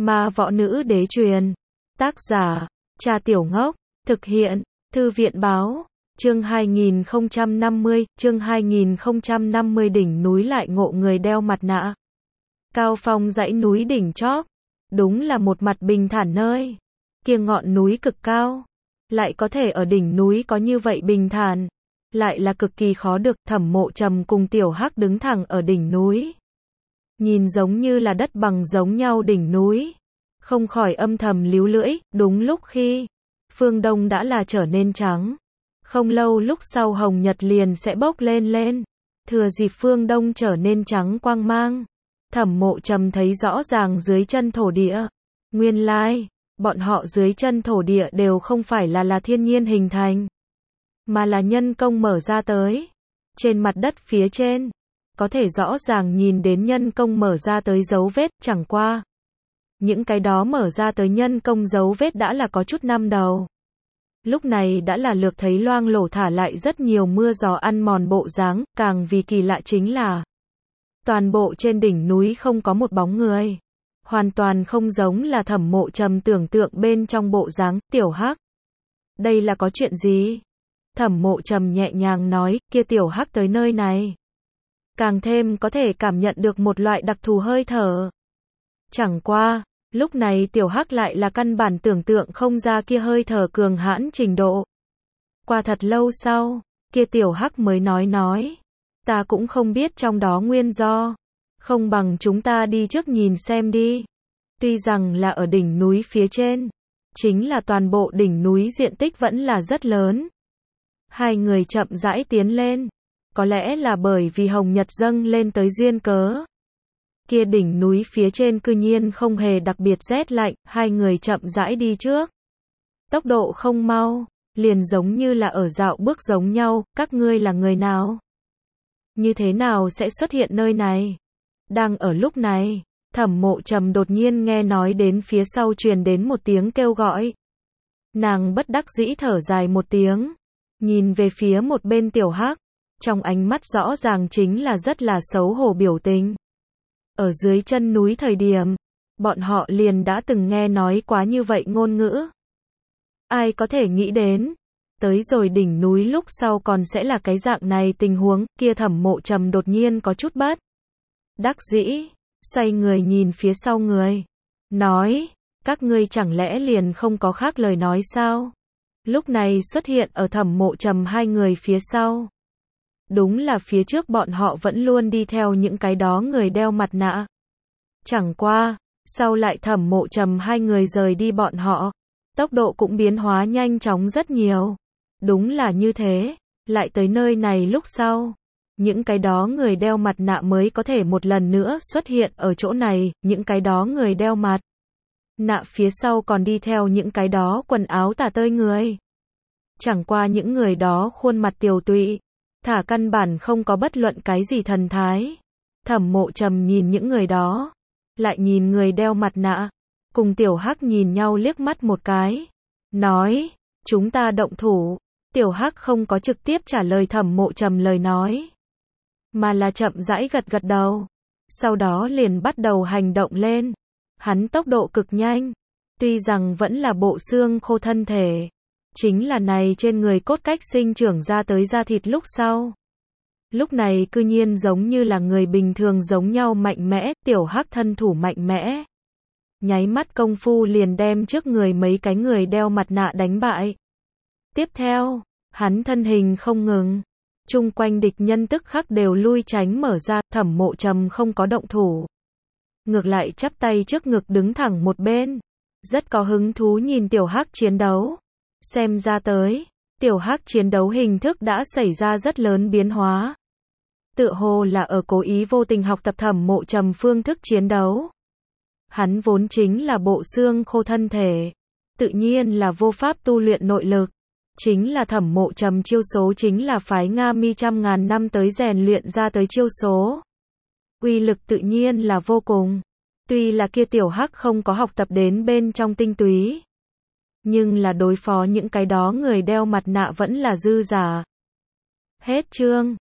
Ma võ nữ đế truyền. Tác giả, Trà Tiểu Ngốc. Thực hiện, Thư viện báo. Chương 2050 đỉnh núi lại ngộ người đeo mặt nạ. Cao phong dãy núi đỉnh chóp. Đúng là một mặt bình thản nơi. Kia ngọn núi cực cao. Lại có thể ở đỉnh núi có như vậy bình thản. Lại là cực kỳ khó được. Thẩm Mộ Trầm cùng Tiểu Hắc đứng thẳng ở đỉnh núi. Nhìn giống như là đất bằng giống nhau đỉnh núi. Không khỏi âm thầm líu lưỡi. Đúng lúc khi phương đông đã là trở nên trắng. Không lâu lúc sau hồng nhật liền sẽ bốc lên. Thừa dịp phương đông trở nên trắng quang mang. Thẩm Mộ Trầm thấy rõ ràng dưới chân thổ địa. Nguyên lai, bọn họ dưới chân thổ địa đều không phải là thiên nhiên hình thành. Mà là nhân công mở ra tới. Trên mặt đất phía trên. Có thể rõ ràng nhìn đến nhân công mở ra tới dấu vết, chẳng qua. Những cái đó mở ra tới nhân công dấu vết đã là có chút năm đầu. Lúc này đã là lược thấy loang lổ thả lại rất nhiều mưa gió ăn mòn bộ dáng, càng vì kỳ lạ chính là toàn bộ trên đỉnh núi không có một bóng người. Hoàn toàn không giống là Thẩm Mộ Trầm tưởng tượng bên trong bộ dáng. Tiểu Hắc, đây là có chuyện gì? Thẩm Mộ Trầm nhẹ nhàng nói, kia Tiểu Hắc tới nơi này. Càng thêm có thể cảm nhận được một loại đặc thù hơi thở. Chẳng qua, lúc này Tiểu Hắc lại là căn bản tưởng tượng không ra kia hơi thở cường hãn trình độ. Qua thật lâu sau, kia Tiểu Hắc mới nói. Ta cũng không biết trong đó nguyên do. Không bằng chúng ta đi trước nhìn xem đi. Tuy rằng là ở đỉnh núi phía trên. Chính là toàn bộ đỉnh núi diện tích vẫn là rất lớn. Hai người chậm rãi tiến lên. Có lẽ là bởi vì hồng nhật dâng lên tới duyên cớ. Kia đỉnh núi phía trên cư nhiên không hề đặc biệt rét lạnh, hai người chậm rãi đi trước. Tốc độ không mau, liền giống như là ở dạo bước giống nhau, các ngươi là người nào? Như thế nào sẽ xuất hiện nơi này? Đang ở lúc này, Thẩm Mộ Trầm đột nhiên nghe nói đến phía sau truyền đến một tiếng kêu gọi. Nàng bất đắc dĩ thở dài một tiếng, nhìn về phía một bên Tiểu Hắc, trong ánh mắt rõ ràng chính là rất là xấu hổ biểu tình. Ở dưới chân núi thời điểm, bọn họ liền đã từng nghe nói quá như vậy ngôn ngữ. Ai có thể nghĩ đến, tới rồi đỉnh núi lúc sau còn sẽ là cái dạng này tình huống, kia Thẩm Mộ Trầm đột nhiên có chút bất đắc dĩ, xoay người nhìn phía sau người, nói, các ngươi chẳng lẽ liền không có khác lời nói sao? Lúc này xuất hiện ở Thẩm Mộ Trầm hai người phía sau. Đúng là phía trước bọn họ vẫn luôn đi theo những cái đó người đeo mặt nạ. Chẳng qua, sau lại Thẩm Mộ Trầm hai người rời đi bọn họ, tốc độ cũng biến hóa nhanh chóng rất nhiều. Đúng là như thế, lại tới nơi này lúc sau, những cái đó người đeo mặt nạ mới có thể một lần nữa xuất hiện ở chỗ này, những cái đó người đeo mặt nạ phía sau còn đi theo những cái đó quần áo tả tơi người. Chẳng qua những người đó khuôn mặt tiều tụy, thả căn bản không có bất luận cái gì thần thái. Thẩm Mộ Trầm nhìn những người đó, lại nhìn người đeo mặt nạ, cùng Tiểu Hắc nhìn nhau liếc mắt một cái, nói, chúng ta động thủ. Tiểu Hắc không có trực tiếp trả lời Thẩm Mộ Trầm lời nói, mà là chậm rãi gật đầu, sau đó liền bắt đầu hành động lên. Hắn tốc độ cực nhanh, tuy rằng vẫn là bộ xương khô thân thể, chính là này trên người cốt cách sinh trưởng ra tới da thịt lúc sau. Lúc này cư nhiên giống như là người bình thường giống nhau mạnh mẽ. Tiểu Hắc thân thủ mạnh mẽ, nháy mắt công phu liền đem trước người mấy cái người đeo mặt nạ đánh bại. Tiếp theo, hắn thân hình không ngừng, chung quanh địch nhân tức khắc đều lui tránh mở ra. Thẩm Mộ Trầm không có động thủ, ngược lại chắp tay trước ngực đứng thẳng một bên, rất có hứng thú nhìn Tiểu Hắc chiến đấu. Xem ra tới, Tiểu Hắc chiến đấu hình thức đã xảy ra rất lớn biến hóa. Tựa hồ là ở cố ý vô tình học tập Thẩm Mộ Trầm phương thức chiến đấu. Hắn vốn chính là bộ xương khô thân thể, tự nhiên là vô pháp tu luyện nội lực. Chính là Thẩm Mộ Trầm chiêu số chính là phái Nga Mi trăm ngàn năm tới rèn luyện ra tới chiêu số. Uy lực tự nhiên là vô cùng. Tuy là kia Tiểu Hắc không có học tập đến bên trong tinh túy, nhưng là đối phó những cái đó người đeo mặt nạ vẫn là dư giả. Hết chương.